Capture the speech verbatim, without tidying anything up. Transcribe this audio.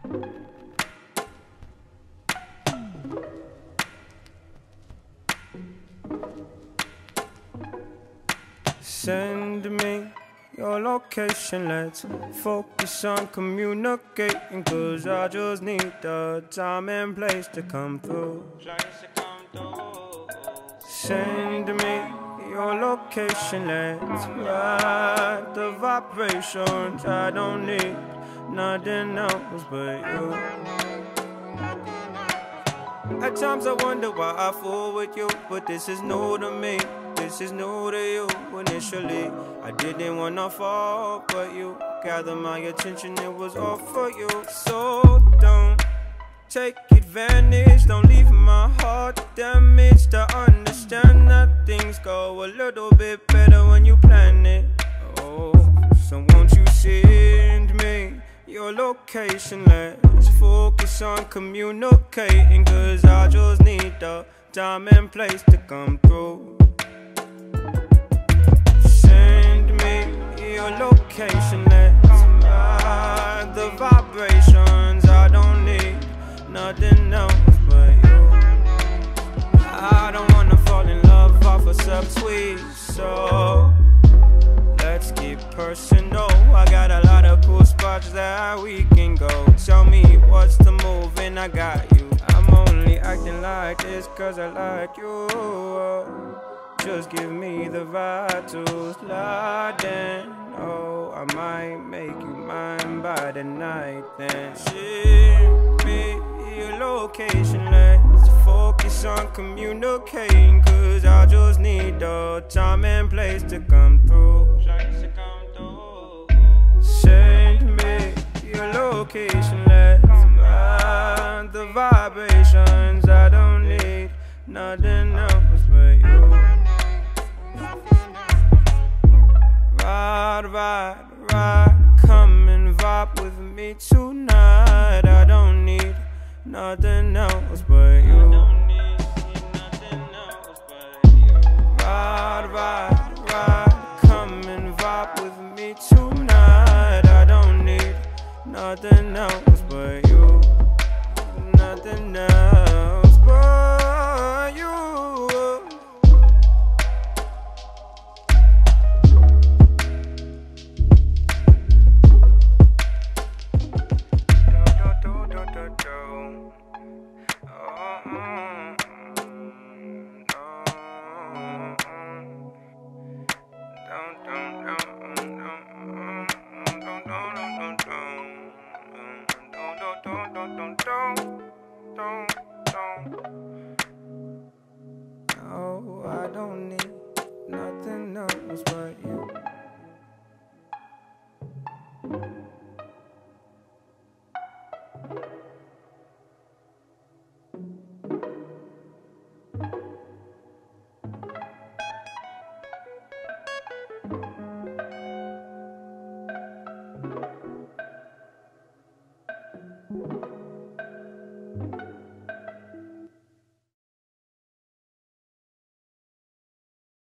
Send me your location, let's focus on communicating, cause I just need the time and place to come through. Send me your location, let's ride the vibrations. I don't need nothing else but you. At times I wonder why I fool with you, but this is new to me. This is new to you. Initially, I didn't wanna fall, but you gathered my attention, it was all for you. So don't take advantage, don't leave my heart damaged. I understand that things go a little bit better when you plan it. Oh, so won't you send me your location? Let's focus on communicating, cause I just need the time and place to come through. Your location, let's ride the vibrations. I don't need nothing else but you. I don't wanna fall in love off a subtweet, so let's keep personal. I got a lot of cool spots that we can go. Tell me what's the move and I got you. I'm only acting like this cause I like you. Just give me the vibe to slide in. Oh, I might make you mine by the night then. Ship me your location, let's focus on communicating, cause I just need the time and place to come through. Send me your location, let's ride the vibrations. I don't need nothing else but you. Ride, ride, ride, come and vibe with me tonight. I don't need nothing else but you. Ride, ride, ride, come and vibe with me tonight. I don't need nothing else but you. Nothing else but you. Oh, I don't need nothing else but you.